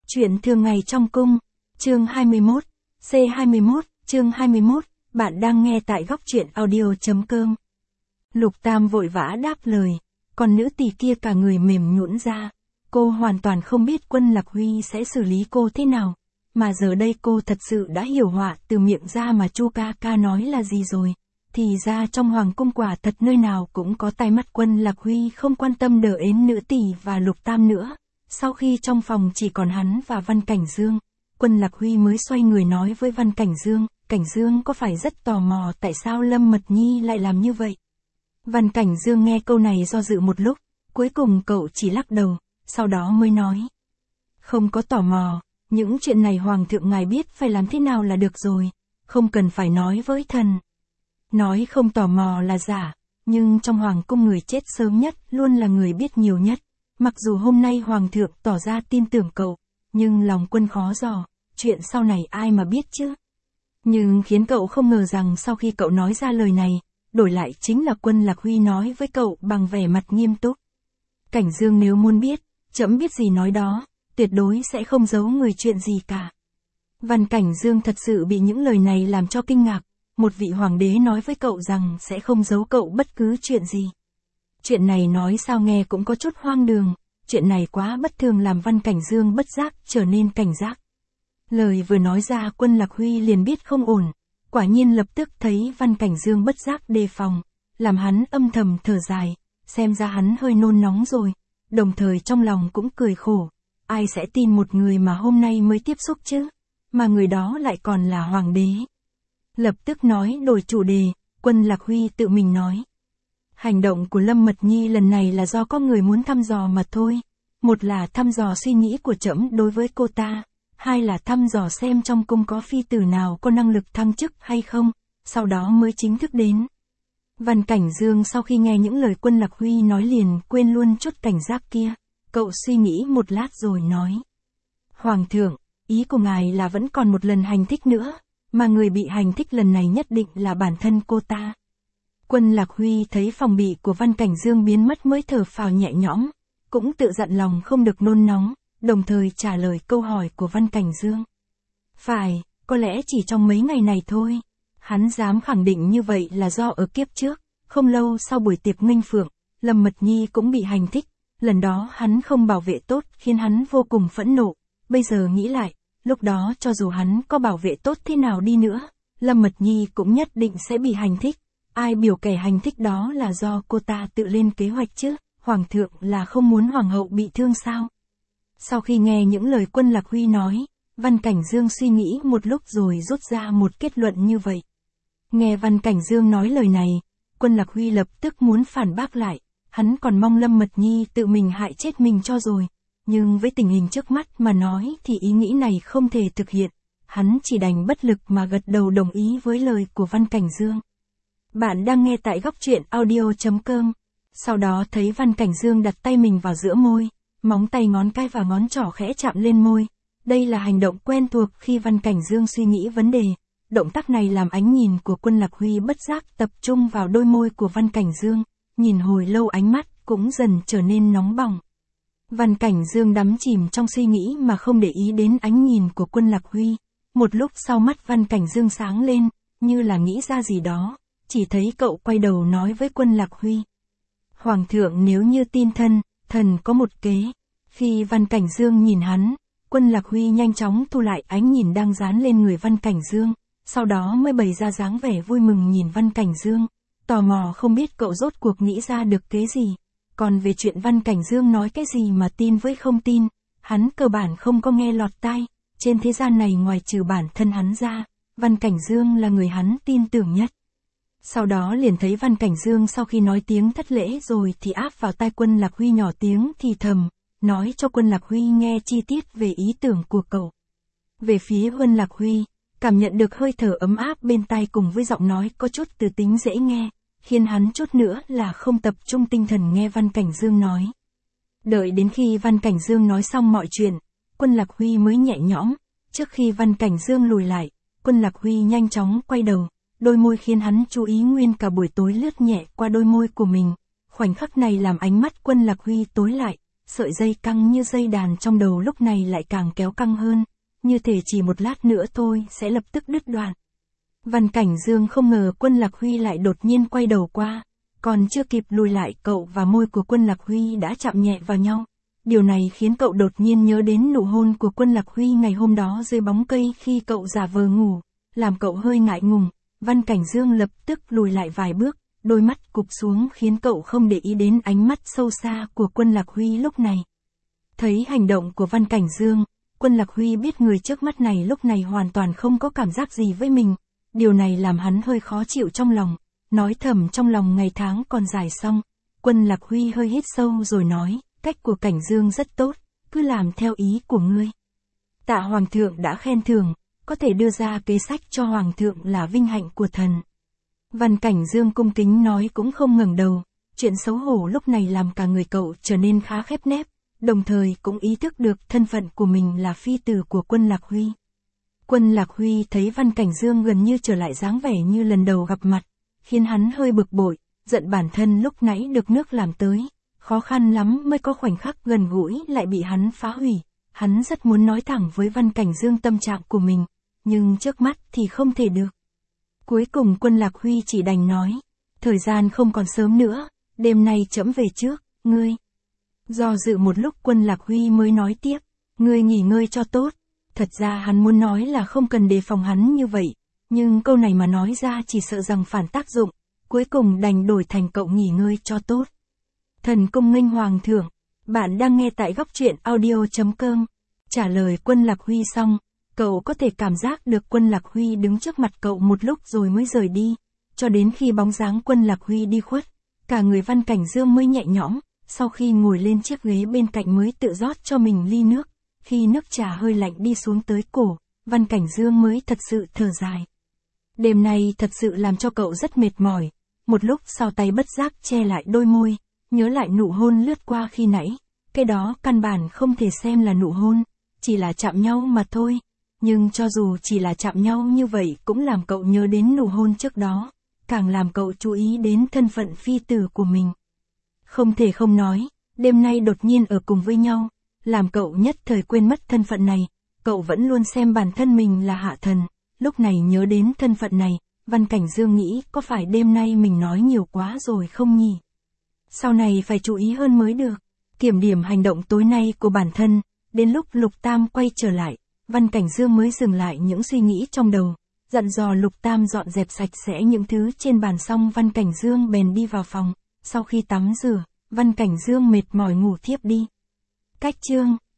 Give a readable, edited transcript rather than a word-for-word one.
Chuyện thường ngày trong cung, chương 21, C21, chương 21, bạn đang nghe tại góc truyện audio.com. Lục Tam vội vã đáp lời, còn nữ tỳ kia cả người mềm nhũn ra. Cô hoàn toàn không biết Quân Lạc Huy sẽ xử lý cô thế nào, mà giờ đây cô thật sự đã hiểu họa từ miệng ra mà Chu ca ca nói là gì rồi. Thì ra trong hoàng cung quả thật nơi nào cũng có tai mắt. Quân Lạc Huy không quan tâm đờ ến nữ tỳ và Lục Tam nữa. Sau khi trong phòng chỉ còn hắn và Văn Cảnh Dương, Quân Lạc Huy mới xoay người nói với Văn Cảnh Dương, Cảnh Dương có phải rất tò mò tại sao Lâm Mật Nhi lại làm như vậy? Văn Cảnh Dương nghe câu này do dự một lúc, cuối cùng cậu chỉ lắc đầu, sau đó mới nói. Không có tò mò, những chuyện này Hoàng thượng ngài biết phải làm thế nào là được rồi, không cần phải nói với thần. Nói không tò mò là giả, nhưng trong Hoàng cung người chết sớm nhất luôn là người biết nhiều nhất. Mặc dù hôm nay Hoàng thượng tỏ ra tin tưởng cậu, nhưng lòng Quân khó dò, chuyện sau này ai mà biết chứ. Nhưng khiến cậu không ngờ rằng sau khi cậu nói ra lời này, đổi lại chính là Quân Lạc Huy nói với cậu bằng vẻ mặt nghiêm túc. Cảnh Dương nếu muốn biết, trẫm biết gì nói đó, tuyệt đối sẽ không giấu người chuyện gì cả. Văn Cảnh Dương thật sự bị những lời này làm cho kinh ngạc, một vị hoàng đế nói với cậu rằng sẽ không giấu cậu bất cứ chuyện gì. Chuyện này nói sao nghe cũng có chút hoang đường, chuyện này quá bất thường làm Văn Cảnh Dương bất giác trở nên cảnh giác. Lời vừa nói ra Quân Lạc Huy liền biết không ổn, quả nhiên lập tức thấy Văn Cảnh Dương bất giác đề phòng, làm hắn âm thầm thở dài, xem ra hắn hơi nôn nóng rồi, đồng thời trong lòng cũng cười khổ, ai sẽ tin một người mà hôm nay mới tiếp xúc chứ, mà người đó lại còn là hoàng đế. Lập tức nói đổi chủ đề, Quân Lạc Huy tự mình nói. Hành động của Lâm Mật Nhi lần này là do có người muốn thăm dò mà thôi. Một là thăm dò suy nghĩ của trẫm đối với cô ta, hai là thăm dò xem trong cung có phi tử nào có năng lực thăng chức hay không, sau đó mới chính thức đến. Văn Cảnh Dương sau khi nghe những lời Quân Lạc Huy nói liền quên luôn chút cảnh giác kia, cậu suy nghĩ một lát rồi nói. Hoàng thượng, ý của ngài là vẫn còn một lần hành thích nữa, mà người bị hành thích lần này nhất định là bản thân cô ta. Quân Lạc Huy thấy phòng bị của Văn Cảnh Dương biến mất mới thở phào nhẹ nhõm, cũng tự dặn lòng không được nôn nóng, đồng thời trả lời câu hỏi của Văn Cảnh Dương. Phải, có lẽ chỉ trong mấy ngày này thôi. Hắn dám khẳng định như vậy là do ở kiếp trước, không lâu sau buổi tiệc nghênh phượng, Lâm Mật Nhi cũng bị hành thích, lần đó hắn không bảo vệ tốt khiến hắn vô cùng phẫn nộ, bây giờ nghĩ lại, lúc đó cho dù hắn có bảo vệ tốt thế nào đi nữa, Lâm Mật Nhi cũng nhất định sẽ bị hành thích. Ai biểu kẻ hành thích đó là do cô ta tự lên kế hoạch chứ, Hoàng thượng là không muốn Hoàng hậu bị thương sao? Sau khi nghe những lời Quân Lạc Huy nói, Văn Cảnh Dương suy nghĩ một lúc rồi rút ra một kết luận như vậy. Nghe Văn Cảnh Dương nói lời này, Quân Lạc Huy lập tức muốn phản bác lại, hắn còn mong Lâm Mật Nhi tự mình hại chết mình cho rồi, nhưng với tình hình trước mắt mà nói thì ý nghĩ này không thể thực hiện, hắn chỉ đành bất lực mà gật đầu đồng ý với lời của Văn Cảnh Dương. Bạn đang nghe tại góc truyện audio.com. Sau đó thấy Văn Cảnh Dương đặt tay mình vào giữa môi, móng tay ngón cái và ngón trỏ khẽ chạm lên môi. Đây là hành động quen thuộc khi Văn Cảnh Dương suy nghĩ vấn đề. Động tác này làm ánh nhìn của Quân Lạc Huy bất giác tập trung vào đôi môi của Văn Cảnh Dương, nhìn hồi lâu ánh mắt cũng dần trở nên nóng bỏng. Văn Cảnh Dương đắm chìm trong suy nghĩ mà không để ý đến ánh nhìn của Quân Lạc Huy. Một lúc sau mắt Văn Cảnh Dương sáng lên, như là nghĩ ra gì đó. Chỉ thấy cậu quay đầu nói với Quân Lạc Huy. Hoàng thượng nếu như tin thân, thần có một kế. Khi Văn Cảnh Dương nhìn hắn, Quân Lạc Huy nhanh chóng thu lại ánh nhìn đang dán lên người Văn Cảnh Dương, sau đó mới bày ra dáng vẻ vui mừng nhìn Văn Cảnh Dương, tò mò không biết cậu rốt cuộc nghĩ ra được kế gì. Còn về chuyện Văn Cảnh Dương nói cái gì mà tin với không tin, hắn cơ bản không có nghe lọt tai, trên thế gian này ngoài trừ bản thân hắn ra, Văn Cảnh Dương là người hắn tin tưởng nhất. Sau đó liền thấy Văn Cảnh Dương sau khi nói tiếng thất lễ rồi thì áp vào tai Quân Lạc Huy nhỏ tiếng thì thầm, nói cho Quân Lạc Huy nghe chi tiết về ý tưởng của cậu. Về phía Quân Lạc Huy, cảm nhận được hơi thở ấm áp bên tai cùng với giọng nói có chút từ tính dễ nghe, khiến hắn chút nữa là không tập trung tinh thần nghe Văn Cảnh Dương nói. Đợi đến khi Văn Cảnh Dương nói xong mọi chuyện, Quân Lạc Huy mới nhẹ nhõm, trước khi Văn Cảnh Dương lùi lại, Quân Lạc Huy nhanh chóng quay đầu. Đôi môi khiến hắn chú ý nguyên cả buổi tối lướt nhẹ qua đôi môi của mình. Khoảnh khắc này làm ánh mắt Quân Lạc Huy tối lại, sợi dây căng như dây đàn trong đầu lúc này lại càng kéo căng hơn, như thể chỉ một lát nữa thôi sẽ lập tức đứt đoạn. Văn Cảnh Dương không ngờ Quân Lạc Huy lại đột nhiên quay đầu qua, còn chưa kịp lùi lại cậu và môi của Quân Lạc Huy đã chạm nhẹ vào nhau. Điều này khiến cậu đột nhiên nhớ đến nụ hôn của Quân Lạc Huy ngày hôm đó dưới bóng cây khi cậu giả vờ ngủ, làm cậu hơi ngại ngùng. Văn Cảnh Dương lập tức lùi lại vài bước, đôi mắt cụp xuống khiến cậu không để ý đến ánh mắt sâu xa của Quân Lạc Huy lúc này. Thấy hành động của Văn Cảnh Dương, Quân Lạc Huy biết người trước mắt này lúc này hoàn toàn không có cảm giác gì với mình. Điều này làm hắn hơi khó chịu trong lòng, nói thầm trong lòng ngày tháng còn dài xong. Quân Lạc Huy hơi hít sâu rồi nói, cách của Cảnh Dương rất tốt, cứ làm theo ý của ngươi. Tạ Hoàng thượng đã khen thưởng, có thể đưa ra kế sách cho Hoàng thượng là vinh hạnh của thần. Văn Cảnh Dương cung kính nói cũng không ngẩng đầu, chuyện xấu hổ lúc này làm cả người cậu trở nên khá khép nép, đồng thời cũng ý thức được thân phận của mình là phi tử của Quân Lạc Huy. Quân Lạc Huy thấy Văn Cảnh Dương gần như trở lại dáng vẻ như lần đầu gặp mặt, khiến hắn hơi bực bội, giận bản thân lúc nãy được nước làm tới, khó khăn lắm mới có khoảnh khắc gần gũi lại bị hắn phá hủy. Hắn rất muốn nói thẳng với Văn Cảnh Dương tâm trạng của mình, nhưng trước mắt thì không thể được. Cuối cùng Quân Lạc Huy chỉ đành nói, thời gian không còn sớm nữa, đêm nay trẫm về trước, ngươi. Do dự một lúc Quân Lạc Huy mới nói tiếp, ngươi nghỉ ngơi cho tốt. Thật ra hắn muốn nói là không cần đề phòng hắn như vậy, nhưng câu này mà nói ra chỉ sợ rằng phản tác dụng, cuối cùng đành đổi thành cậu nghỉ ngơi cho tốt. Thần cung nghênh Hoàng thượng, bạn đang nghe tại góc truyện audio.com. Trả lời Quân Lạc Huy xong, cậu có thể cảm giác được Quân Lạc Huy đứng trước mặt cậu một lúc rồi mới rời đi, cho đến khi bóng dáng Quân Lạc Huy đi khuất, cả người Văn Cảnh Dương mới nhẹ nhõm, sau khi ngồi lên chiếc ghế bên cạnh mới tự rót cho mình ly nước. Khi nước trà hơi lạnh đi xuống tới cổ, Văn Cảnh Dương mới thật sự thở dài. Đêm nay thật sự làm cho cậu rất mệt mỏi, một lúc sau tay bất giác che lại đôi môi, nhớ lại nụ hôn lướt qua khi nãy, cái đó căn bản không thể xem là nụ hôn, chỉ là chạm nhau mà thôi, nhưng cho dù chỉ là chạm nhau như vậy cũng làm cậu nhớ đến nụ hôn trước đó, càng làm cậu chú ý đến thân phận phi tử của mình. Không thể không nói, đêm nay đột nhiên ở cùng với nhau, làm cậu nhất thời quên mất thân phận này, cậu vẫn luôn xem bản thân mình là hạ thần, lúc này nhớ đến thân phận này, Văn Cảnh Dương nghĩ có phải đêm nay mình nói nhiều quá rồi không nhỉ? Sau này phải chú ý hơn mới được, kiểm điểm hành động tối nay của bản thân, đến lúc Lục Tam quay trở lại, Văn Cảnh Dương mới dừng lại những suy nghĩ trong đầu, dặn dò Lục Tam dọn dẹp sạch sẽ những thứ trên bàn xong Văn Cảnh Dương bèn đi vào phòng, sau khi tắm rửa, Văn Cảnh Dương mệt mỏi ngủ thiếp đi. Cách chương